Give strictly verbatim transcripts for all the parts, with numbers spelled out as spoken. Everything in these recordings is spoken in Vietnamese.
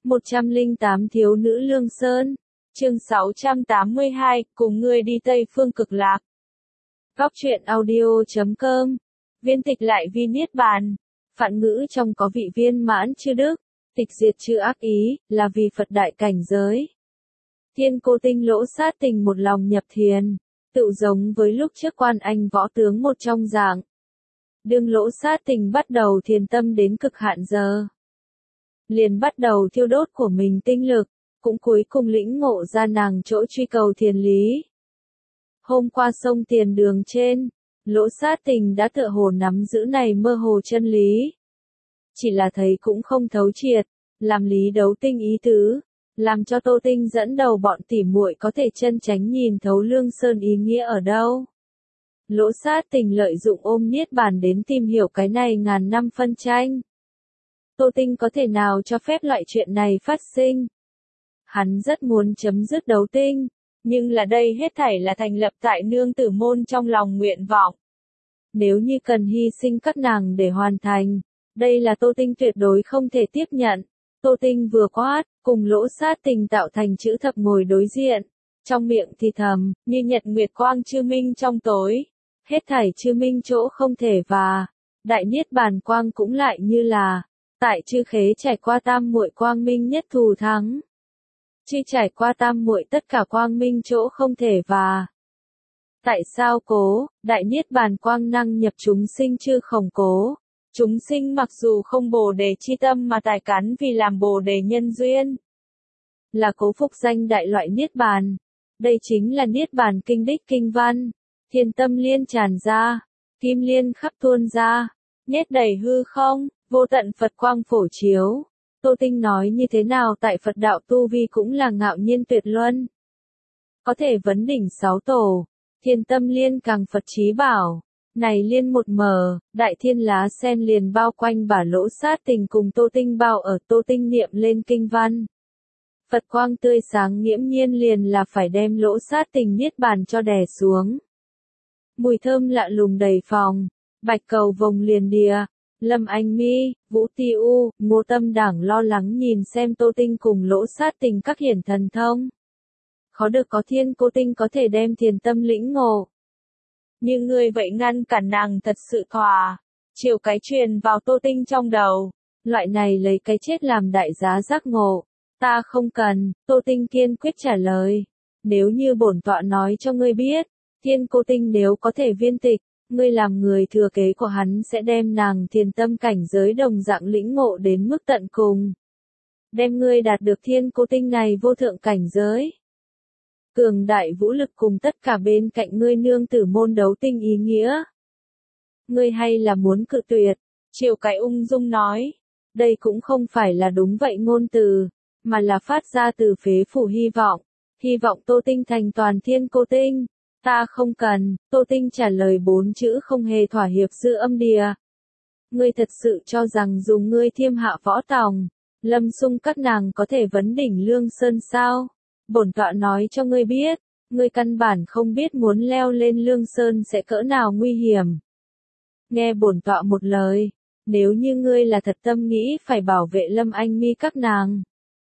một trăm lẻ tám Thiếu nữ Lương Sơn. Chương sáu trăm tám mươi hai, cùng ngươi đi Tây Phương Cực Lạc. Góc truyện audio chấm com. Viên tịch lại vi niết bàn. Phạn ngữ trong có vị viên mãn chư đức, tịch diệt chư ác ý, là vì Phật đại cảnh giới. Thiên Cô Tinh Lỗ Sát Tình một lòng nhập thiền, tự giống với lúc trước Quan Anh võ tướng một trong dạng. Đương Lỗ Sát Tình bắt đầu thiền tâm đến cực hạn giờ, liền bắt đầu thiêu đốt của mình tinh lực, cũng cuối cùng lĩnh ngộ ra nàng chỗ truy cầu thiền lý. Hôm qua sông Tiền Đường trên, Lỗ Sát Tình đã tựa hồ nắm giữ này mơ hồ chân lý. Chỉ là thấy cũng không thấu triệt, làm lý đấu tinh ý tứ, làm cho Tô Tinh dẫn đầu bọn tỉ muội có thể chân chánh nhìn thấu Lương Sơn ý nghĩa ở đâu. Lỗ Sát Tình lợi dụng ôm niết bàn đến tìm hiểu cái này ngàn năm phân tranh. Tô Tinh có thể nào cho phép loại chuyện này phát sinh? Hắn rất muốn chấm dứt đấu tinh, nhưng là đây hết thảy là thành lập tại nương tử môn trong lòng nguyện vọng. Nếu như cần hy sinh các nàng để hoàn thành, đây là Tô Tinh tuyệt đối không thể tiếp nhận. Tô Tinh vừa quát, cùng Lỗ Sát Tình tạo thành chữ thập ngồi đối diện, trong miệng thì thầm, như nhật nguyệt quang chư minh trong tối, hết thảy chư minh chỗ không thể và, đại niết bàn quang cũng lại như là, tại chư khế trải qua tam muội quang minh nhất thù thắng. Chư trải qua tam muội tất cả quang minh chỗ không thể và. Tại sao cố, đại niết bàn quang năng nhập chúng sinh chư khổng cố. Chúng sinh mặc dù không bồ đề chi tâm mà tài cán vì làm bồ đề nhân duyên. Là cố phục danh đại loại niết bàn. Đây chính là niết bàn kinh đích kinh văn. Thiên tâm liên tràn ra. Kim liên khắp tuôn ra. Nhét đầy hư không, vô tận Phật quang phổ chiếu. Tô Tinh nói như thế nào tại Phật đạo tu vi cũng là ngạo nhiên tuyệt luân. Có thể vấn đỉnh sáu tổ. Thiên tâm liên càng Phật trí bảo. Này liên một mờ, đại thiên lá sen liền bao quanh bả Lỗ Sát Tình cùng Tô Tinh bao ở Tô Tinh niệm lên kinh văn. Phật quang tươi sáng nghiễm nhiên liền là phải đem Lỗ Sát Tình niết bàn cho đè xuống. Mùi thơm lạ lùng đầy phòng, bạch cầu vồng liền đìa, Lâm Anh Mi, Vũ Ti U, Ngô Tâm Đảng lo lắng nhìn xem Tô Tinh cùng Lỗ Sát Tình các hiển thần thông. Khó được có Thiên Cô Tinh có thể đem thiền tâm lĩnh ngộ. Nhưng ngươi vậy ngăn cản nàng thật sự thỏa. Chiều cái truyền vào Tô Tinh trong đầu. Loại này lấy cái chết làm đại giá giác ngộ. Ta không cần, Tô Tinh kiên quyết trả lời. Nếu như bổn tọa nói cho ngươi biết, Thiên Cô Tinh nếu có thể viên tịch, ngươi làm người thừa kế của hắn sẽ đem nàng thiền tâm cảnh giới đồng dạng lĩnh ngộ đến mức tận cùng. Đem ngươi đạt được Thiên Cô Tinh này vô thượng cảnh giới. Cường đại vũ lực cùng tất cả bên cạnh ngươi nương tử môn đấu tinh ý nghĩa. Ngươi hay là muốn cự tuyệt? Triều cái ung dung nói. Đây cũng không phải là đúng vậy ngôn từ, mà là phát ra từ phế phủ hy vọng. Hy vọng Tô Tinh thành toàn Thiên Cô Tinh. Ta không cần, Tô Tinh trả lời bốn chữ không hề thỏa hiệp giữa âm đìa. Ngươi thật sự cho rằng dùng ngươi thiêm hạ võ tòng, Lâm Sung các nàng có thể vấn đỉnh Lương Sơn sao? Bổn tọa nói cho ngươi biết, ngươi căn bản không biết muốn leo lên Lương Sơn sẽ cỡ nào nguy hiểm. Nghe bổn tọa một lời, nếu như ngươi là thật tâm nghĩ phải bảo vệ Lâm Anh Mi các nàng,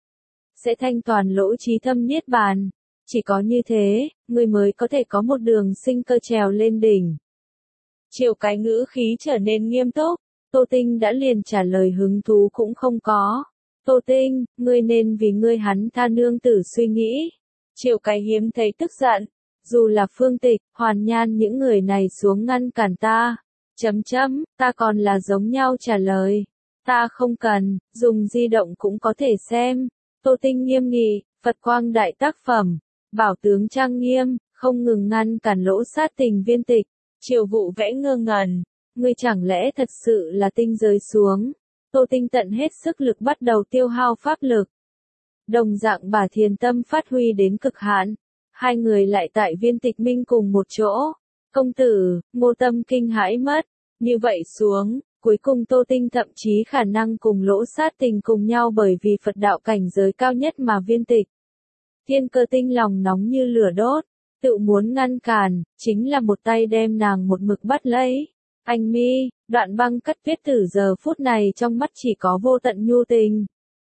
sẽ thanh toàn lỗ trí thâm niết bàn, chỉ có như thế, ngươi mới có thể có một đường sinh cơ trèo lên đỉnh. Chiều cái ngữ khí trở nên nghiêm túc, Tô Tinh đã liền trả lời hứng thú cũng không có. Tô Tinh, ngươi nên vì ngươi hắn tha nương tử suy nghĩ. Triệu cái hiếm thấy tức giận, dù là Phương Tịch, Hoàn Nhan những người này xuống ngăn cản ta. Chấm chấm, ta còn là giống nhau trả lời. Ta không cần, dùng di động cũng có thể xem. Tô Tinh nghiêm nghị, Phật quang đại tác phẩm, bảo tướng trang nghiêm, không ngừng ngăn cản Lỗ Sát Tình viên tịch. Triệu vụ vẽ ngơ ngẩn, ngươi chẳng lẽ thật sự là tinh rơi xuống. Tô Tinh tận hết sức lực bắt đầu tiêu hao pháp lực. Đồng dạng bà thiền tâm phát huy đến cực hạn. Hai người lại tại viên tịch minh cùng một chỗ. Công tử, Ngô Tâm kinh hãi mất. Như vậy xuống, cuối cùng Tô Tinh thậm chí khả năng cùng Lỗ Sát Tình cùng nhau bởi vì Phật đạo cảnh giới cao nhất mà viên tịch. Thiên Cơ Tinh lòng nóng như lửa đốt, tự muốn ngăn cản, chính là một tay đem nàng một mực bắt lấy. Anh Mi, Đoạn Băng cắt viết từ giờ phút này trong mắt chỉ có vô tận nhu tình.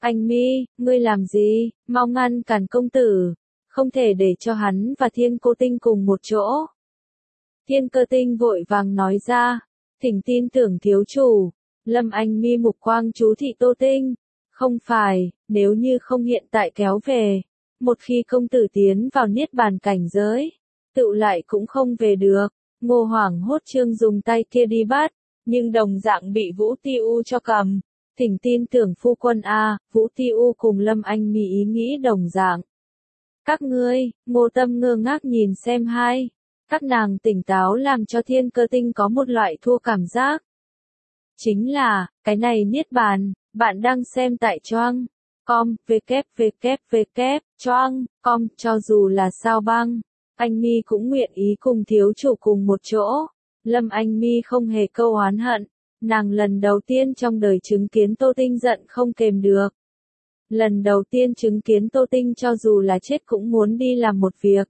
Anh Mi, ngươi làm gì, mau ngăn cản công tử, không thể để cho hắn và Thiên Cô Tinh cùng một chỗ. Thiên Cơ Tinh vội vàng nói ra, thỉnh tin tưởng thiếu chủ. Lâm Anh Mi mục quang chú thị Tô Tinh, không phải, nếu như không hiện tại kéo về, một khi công tử tiến vào niết bàn cảnh giới, tựu lại cũng không về được. Ngô Hoảng hốt trương dùng tay kia đi bắt, nhưng đồng dạng bị Vũ Ti U cho cầm. Thỉnh tin tưởng phu quân a, Vũ Ti U cùng Lâm Anh Mi ý nghĩ đồng dạng. Các ngươi, Ngô Tâm ngơ ngác nhìn xem hai, các nàng tỉnh táo làm cho Thiên Cơ Tinh có một loại thua cảm giác. Chính là, cái này niết bàn, bạn đang xem tại choang, com, www, choang, com, cho dù là sao băng, anh Mi cũng nguyện ý cùng thiếu chủ cùng một chỗ. Lâm Anh Mi không hề câu oán hận, nàng lần đầu tiên trong đời chứng kiến Tô Tinh giận không kềm được. Lần đầu tiên chứng kiến Tô Tinh cho dù là chết cũng muốn đi làm một việc.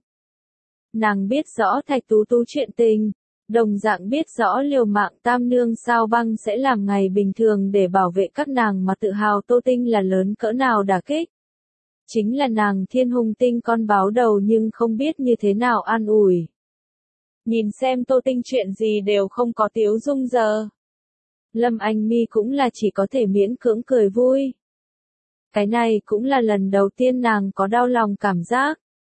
Nàng biết rõ Thạch Tú Tú chuyện tình, đồng dạng biết rõ liều mạng tam nương sao băng sẽ làm ngày bình thường để bảo vệ các nàng mà tự hào Tô Tinh là lớn cỡ nào đả kích. Chính là nàng Thiên Hùng Tinh con báo đầu nhưng không biết như thế nào an ủi. Nhìn xem Tô Tinh chuyện gì đều không có tiếu dung giờ. Lâm Anh Mi cũng là chỉ có thể miễn cưỡng cười vui. Cái này cũng là lần đầu tiên nàng có đau lòng cảm giác.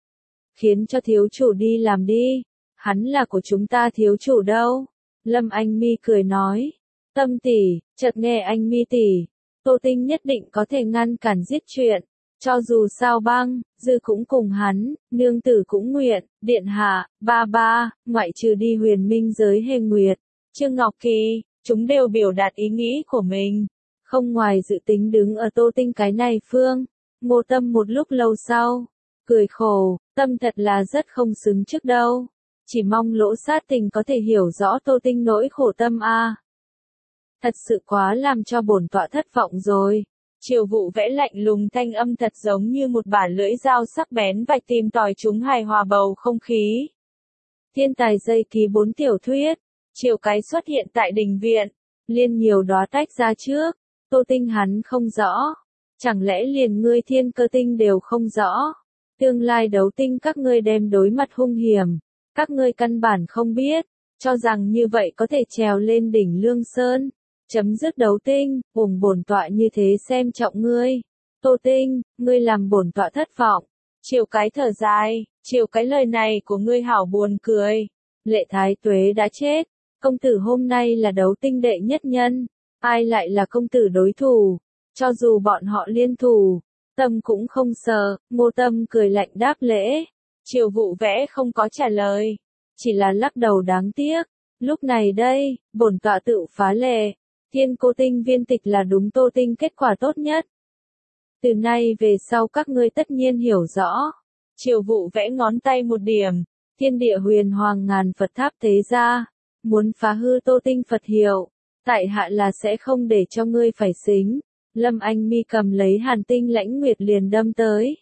Khiến cho thiếu chủ đi làm đi, hắn là của chúng ta thiếu chủ đâu. Lâm Anh Mi cười nói, Tâm tỷ, chợt nghe anh Mi tỷ, Tô Tinh nhất định có thể ngăn cản giết chuyện. Cho dù sao băng, dư cũng cùng hắn, nương tử cũng nguyện, điện hạ, ba ba, ngoại trừ đi huyền minh giới hề nguyệt, Trương Ngọc Kỳ, chúng đều biểu đạt ý nghĩ của mình. Không ngoài dự tính đứng ở Tô Tinh cái này phương, Ngô Tâm một lúc lâu sau, cười khổ, Tâm thật là rất không xứng trước đâu. Chỉ mong Lỗ Sát Tình có thể hiểu rõ Tô Tinh nỗi khổ tâm a. Thật sự quá làm cho bổn tọa thất vọng rồi. Triều Vụ Vẽ lạnh lùng thanh âm thật giống như một bản lưỡi dao sắc bén vạch tìm tòi chúng hài hòa bầu không khí. Thiên tài dây ký bốn tiểu thuyết, Triều Cái xuất hiện tại đình viện, liên nhiều đóa tách ra trước, Tô Tinh hắn không rõ, chẳng lẽ liền ngươi Thiên Cơ Tinh đều không rõ. Tương lai đấu tinh các ngươi đem đối mặt hung hiểm, các ngươi căn bản không biết, cho rằng như vậy có thể trèo lên đỉnh Lương Sơn. Chấm dứt đấu tinh, cùng bổn tọa như thế xem trọng ngươi. Tô Tinh, ngươi làm bổn tọa thất vọng. Triều Cái thở dài, Triều Cái lời này của ngươi hảo buồn cười. Lệ Thái Tuế đã chết, công tử hôm nay là đấu tinh đệ nhất nhân, ai lại là công tử đối thủ, cho dù bọn họ liên thủ, Tâm cũng không sợ. Ngô Tâm cười lạnh đáp lễ. Triều Vụ Vẽ không có trả lời, chỉ là lắc đầu đáng tiếc. Lúc này đây, bổn tọa tự phá lệ. Thiên Cô Tinh viên tịch là đúng Tô Tinh kết quả tốt nhất. Từ nay về sau các ngươi tất nhiên hiểu rõ. Triều Vụ Vẽ ngón tay một điểm, thiên địa huyền hoàng ngàn Phật tháp thế ra, muốn phá hư Tô Tinh Phật hiệu, tại hạ là sẽ không để cho ngươi phải xính. Lâm Anh Mi cầm lấy hàn tinh lãnh nguyệt liền đâm tới.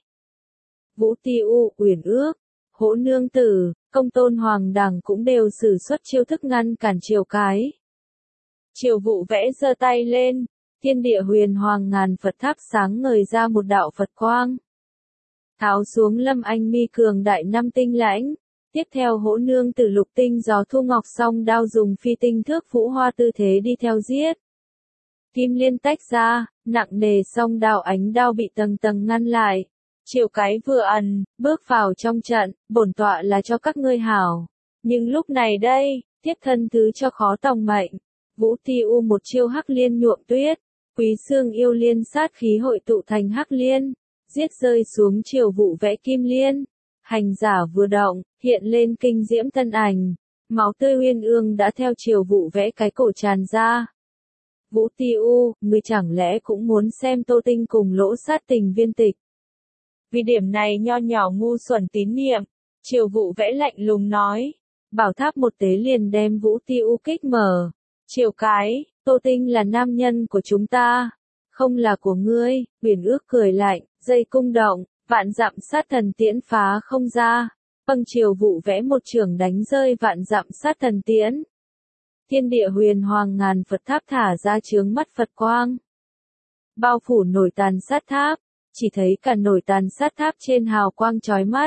Vũ Ti U, Uyển Ước, Hỗ Nương Tử, Công Tôn Hoàng Đằng cũng đều sử xuất chiêu thức ngăn cản Triều Cái. Triều Vụ Vẽ giơ tay lên, thiên địa huyền hoàng ngàn Phật tháp sáng ngời ra một đạo Phật quang. Tháo xuống Lâm Anh Mi cường đại năm tinh lãnh, tiếp theo Hỗ Nương Tử lục tinh gió thu ngọc song đao dùng phi tinh thước vũ hoa tư thế đi theo giết. Kim liên tách ra, nặng nề song đao ánh đao bị tầng tầng ngăn lại. Triều Cái vừa ẩn, bước vào trong trận, bổn tọa là cho các ngươi hảo. Nhưng lúc này đây, thiết thân thứ cho khó tòng mệnh. Vũ Ti U một chiêu hắc liên nhuộm tuyết, Quý Xương yêu liên sát khí hội tụ thành hắc liên, giết rơi xuống Triều Vụ Vẽ kim liên. Hành giả vừa động, hiện lên kinh diễm tân ảnh, máu tươi uyên ương đã theo Triều Vụ Vẽ cái cổ tràn ra. Vũ Ti U, ngươi chẳng lẽ cũng muốn xem Tô Tinh cùng Lỗ Sát Tình viên tịch? Vì điểm này nho nhỏ ngu xuẩn tín niệm, Triều Vụ Vẽ lạnh lùng nói, bảo tháp một tế liền đem Vũ Ti U kích mở. Triều Cái, Tô Tinh là nam nhân của chúng ta, không là của ngươi. Uyển Ước cười lạnh, dây cung động, vạn dặm sát thần tiễn phá không ra. Vâng, Triều Vụ Vẽ một trường đánh rơi vạn dặm sát thần tiễn. Thiên địa huyền hoàng ngàn Phật tháp thả ra chướng mắt Phật quang. bao phủ nổi tàn sát tháp, chỉ thấy cả nổi tàn sát tháp trên hào quang chói mắt.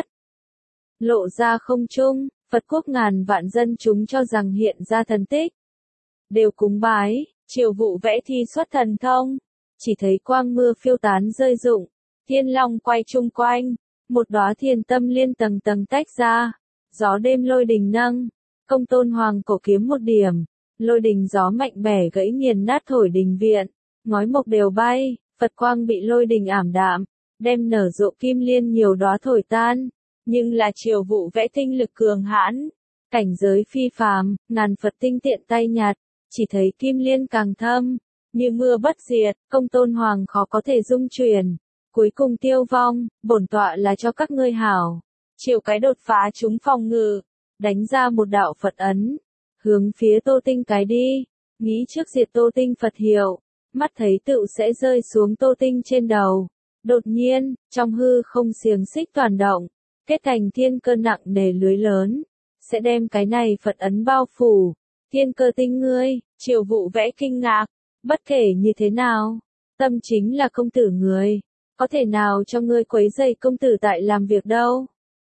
Lộ ra không trung, Phật quốc ngàn vạn dân chúng cho rằng hiện ra thần tích. Đều cúng bái, triều vụ vẽ thi xuất thần thông, chỉ thấy quang mưa phiêu tán rơi rụng, thiên long quay chung quanh, một đóa thiên tâm liên tầng tầng tách ra, gió đêm lôi đình nâng, Công Tôn Hoàng cổ kiếm một điểm, lôi đình gió mạnh bẻ gãy nghiền nát thổi đình viện, ngói mộc đều bay, Phật quang bị lôi đình ảm đạm, đem nở rộ kim liên nhiều đóa thổi tan, nhưng là triều vụ vẽ tinh lực cường hãn, cảnh giới phi phàm, ngàn Phật tinh tiện tay nhặt, chỉ thấy kim liên càng thâm, như mưa bất diệt, Công Tôn Hoàng khó có thể dung chuyển, cuối cùng tiêu vong, bổn tọa là cho các ngươi hảo. Triều cái đột phá chúng phòng ngự, đánh ra một đạo Phật ấn, hướng phía Tô Tinh cái đi, nghĩ trước diệt Tô Tinh Phật hiệu, mắt thấy tựu sẽ rơi xuống Tô Tinh trên đầu. Đột nhiên, trong hư không xiềng xích toàn động, kết thành thiên cơ nặng nề lưới lớn, sẽ đem cái này Phật ấn bao phủ. Thiên cơ tinh ngươi, triều vụ vẽ kinh ngạc, bất kể như thế nào, tâm chính là công tử người, có thể nào cho ngươi quấy rầy công tử tại làm việc đâu.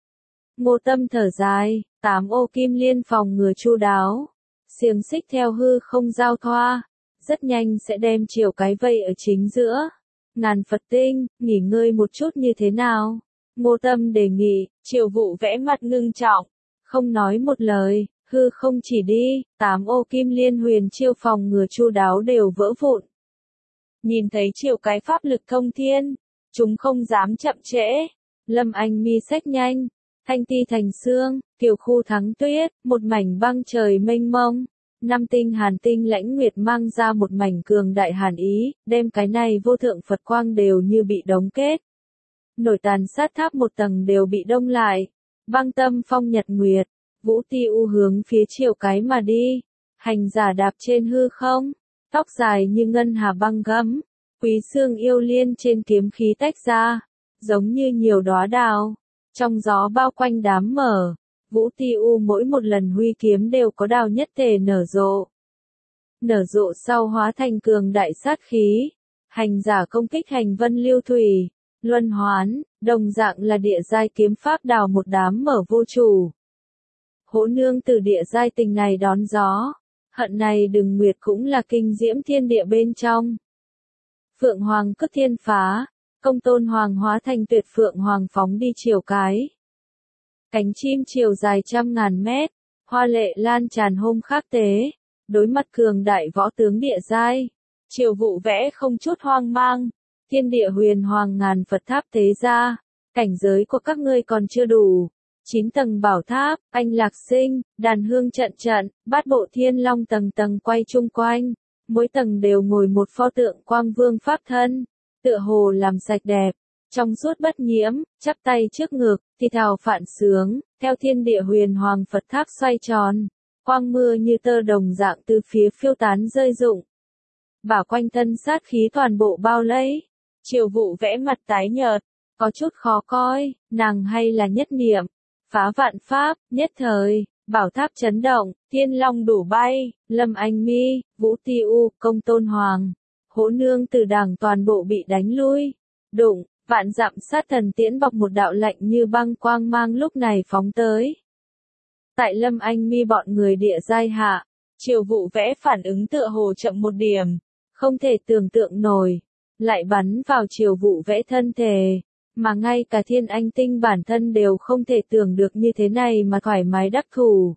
Ngô Tâm thở dài, tám ô kim liên phòng ngừa chu đáo, xiềng xích theo hư không giao thoa, rất nhanh sẽ đem triều cái vây ở chính giữa. Ngàn Phật tinh, nghỉ ngơi một chút như thế nào? Ngô Tâm đề nghị, triều vụ vẽ mặt ngưng trọng, không nói một lời, hư không chỉ đi, tám ô kim liên huyền chiêu phòng ngừa chu đáo đều vỡ vụn. Nhìn thấy triều cái pháp lực thông thiên, chúng không dám chậm trễ, Lâm Anh mi xách nhanh, thanh ti thành xương, kiều khu thắng tuyết, một mảnh băng trời mênh mông. Năm tinh hàn tinh lãnh nguyệt mang ra một mảnh cường đại hàn ý, đem cái này vô thượng Phật quang đều như bị đóng kết. Nổi tàn sát tháp một tầng đều bị đông lại, băng tâm phong nhật nguyệt, vũ ti u hướng phía triều cái mà đi, hành giả đạp trên hư không, tóc dài như ngân hà băng gấm, quý xương yêu liên trên kiếm khí tách ra, giống như nhiều đóa đào, trong gió bao quanh đám mở. Vũ Ti U mỗi một lần huy kiếm đều có đào nhất thể nở rộ. Nở rộ sau hóa thành cường đại sát khí. Hành giả công kích hành vân lưu thủy, luân hoán, đồng dạng là địa giai kiếm pháp đào một đám mở vô chủ. Hỗ nương từ địa giai tình này đón gió. Hận này đừng nguyệt cũng là kinh diễm thiên địa bên trong. Phượng Hoàng cất thiên phá. Công Tôn Hoàng hóa thành tuyệt Phượng Hoàng phóng đi triều cái. Cánh chim chiều dài trăm ngàn mét, hoa lệ lan tràn hôm khác tế, đối mặt cường đại võ tướng địa giai, triều vụ vẽ không chút hoang mang, thiên địa huyền hoàng ngàn Phật tháp tế ra, cảnh giới của các ngươi còn chưa đủ, chín tầng bảo tháp, anh lạc sinh, đàn hương trận trận, bát bộ thiên long tầng tầng quay chung quanh, mỗi tầng đều ngồi một pho tượng quang vương pháp thân, tựa hồ làm sạch đẹp. Trong suốt bất nhiễm, chắp tay trước ngực, thì thào phạn sướng, theo thiên địa huyền hoàng Phật tháp xoay tròn, quang mưa như tơ đồng dạng từ phía phiêu tán rơi rụng. Bảo quanh thân sát khí toàn bộ bao lấy, triều vụ vẽ mặt tái nhợt, có chút khó coi, nàng hay là nhất niệm, phá vạn pháp, nhất thời, bảo tháp chấn động, thiên long đủ bay, Lâm Anh mi, Vũ Ti U, Công Tôn Hoàng, Hỗ nương từ đảng toàn bộ bị đánh lui, đụng. Vạn dặm sát thần tiễn bọc một đạo lạnh như băng quang mang lúc này phóng tới. Tại Lâm Anh mi bọn người địa giai hạ, triều vụ vẽ phản ứng tựa hồ chậm một điểm, không thể tưởng tượng nổi, lại bắn vào triều vụ vẽ thân thể, mà ngay cả thiên anh tinh bản thân đều không thể tưởng được như thế này mà thoải mái đắc thủ.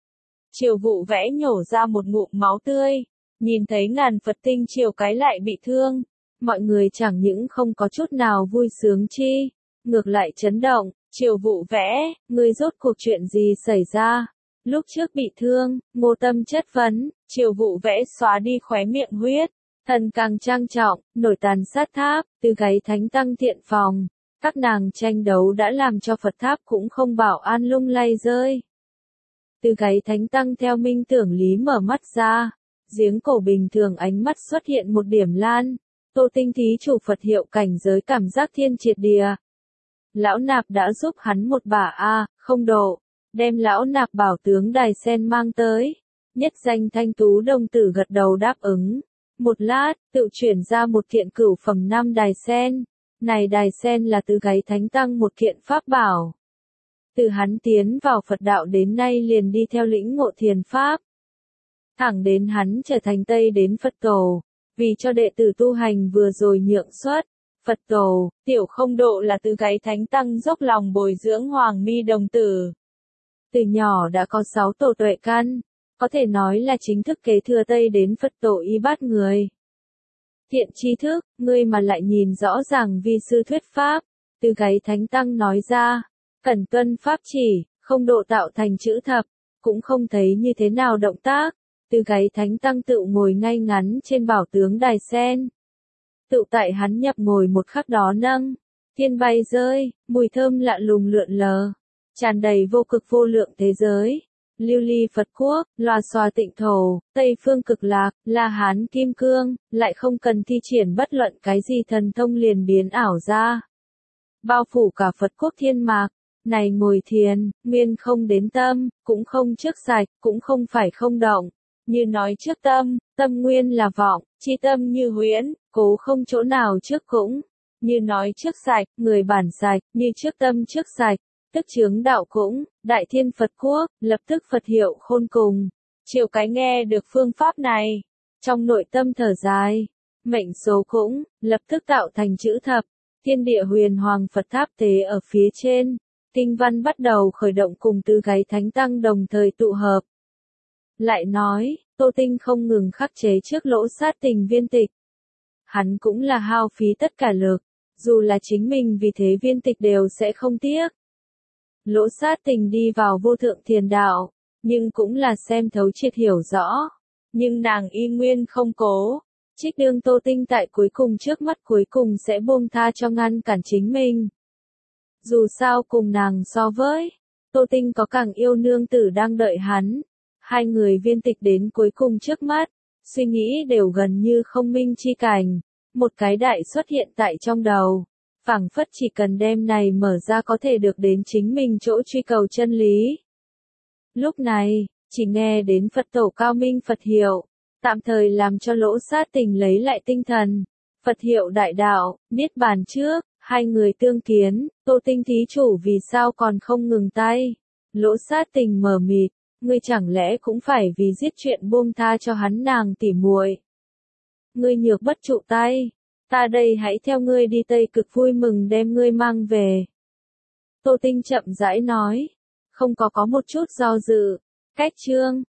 Triều vụ vẽ nhổ ra một ngụm máu tươi, nhìn thấy ngàn Phật tinh triều cái lại bị thương. Mọi người chẳng những không có chút nào vui sướng chi, ngược lại chấn động, triều vụ vẽ, người rốt cuộc chuyện gì xảy ra. Lúc trước bị thương, Ngô Tâm chất vấn, triều vụ vẽ xóa đi khóe miệng huyết, thần càng trang trọng, nổi tàn sát tháp, từ gáy thánh tăng thiện phòng, các nàng tranh đấu đã làm cho Phật tháp cũng không bảo an lung lay rơi. Từ gáy thánh tăng theo minh tưởng lý mở mắt ra, giếng cổ bình thường ánh mắt xuất hiện một điểm lan. Tô Tinh thí chủ Phật hiệu cảnh giới cảm giác thiên triệt địa. Lão nạp đã giúp hắn một bả a, không độ, đem lão nạp bảo tướng đài sen mang tới. Nhất danh thanh tú đồng tử gật đầu đáp ứng. Một lát, tự chuyển ra một kiện cửu phẩm năm đài sen. Này đài sen là từ gáy thánh tăng một kiện pháp bảo. Từ hắn tiến vào Phật đạo đến nay liền đi theo lĩnh ngộ thiền pháp. Thẳng đến hắn trở thành Tây đến Phật tổ. Vì cho đệ tử tu hành vừa rồi nhượng xuất. Phật tổ, tiểu không độ là từ gáy thánh tăng dốc lòng bồi dưỡng Hoàng Mi đồng tử. Từ nhỏ đã có sáu tổ tuệ căn. Có thể nói là chính thức kế thừa Tây đến Phật tổ y bát người. Thiện tri thức, ngươi mà lại nhìn rõ ràng vi sư thuyết pháp. Từ gáy thánh tăng nói ra. Cẩn tuân pháp chỉ, không độ tạo thành chữ thập. Cũng không thấy như thế nào động tác. Từ gáy thánh tăng tự ngồi ngay ngắn trên bảo tướng đài sen. Tự tại hắn nhập ngồi một khắc đó nâng. Thiên bay rơi, mùi thơm lạ lùng lượn lờ. Tràn đầy vô cực vô lượng thế giới. Lưu ly Phật quốc, loa xòa tịnh thổ, Tây phương cực lạc, La Hán kim cương, lại không cần thi triển bất luận cái gì thần thông liền biến ảo ra. Bao phủ cả Phật quốc thiên mạc, này ngồi thiền, nguyên không đến tâm, cũng không trước sạch, cũng không phải không động. Như nói trước tâm, tâm nguyên là vọng, chi tâm như huyễn, cố không chỗ nào trước cũng. Như nói trước sạch, người bản sạch, như trước tâm trước sạch. Tức chướng đạo cũng, đại thiên Phật quốc, lập tức Phật hiệu khôn cùng. Triệu cái nghe được phương pháp này, trong nội tâm thở dài, mệnh số cũng, lập tức tạo thành chữ thập, thiên địa huyền hoàng Phật tháp tế ở phía trên, kinh văn bắt đầu khởi động cùng từ gáy thánh tăng đồng thời tụ hợp. Lại nói, Tô Tinh không ngừng khắc chế trước lỗ sát tình viên tịch. Hắn cũng là hao phí tất cả lực, dù là chính mình vì thế viên tịch đều sẽ không tiếc. Lỗ sát tình đi vào vô thượng thiền đạo, nhưng cũng là xem thấu triệt hiểu rõ. Nhưng nàng y nguyên không cố. Trích đương Tô Tinh tại cuối cùng trước mắt cuối cùng sẽ buông tha cho ngăn cản chính mình. Dù sao cùng nàng so với, Tô Tinh có càng yêu nương tử đang đợi hắn. Hai người viên tịch đến cuối cùng trước mắt, suy nghĩ đều gần như không minh chi cảnh. Một cái đại xuất hiện tại trong đầu. Phảng phất chỉ cần đem này mở ra có thể được đến chính mình chỗ truy cầu chân lý. Lúc này, chỉ nghe đến Phật tổ cao minh Phật hiệu, tạm thời làm cho lỗ sát tình lấy lại tinh thần. Phật hiệu đại đạo, niết bàn trước, hai người tương kiến, Tô Tinh thí chủ vì sao còn không ngừng tay. Lỗ sát tình mờ mịt, ngươi chẳng lẽ cũng phải vì giết chuyện buông tha cho hắn nàng tỉ muội. Ngươi nhược bất trụ tay. Ta đây hãy theo ngươi đi Tây Cực vui mừng đem ngươi mang về. Tô Tinh chậm rãi nói, không có có một chút do dự. Cách chương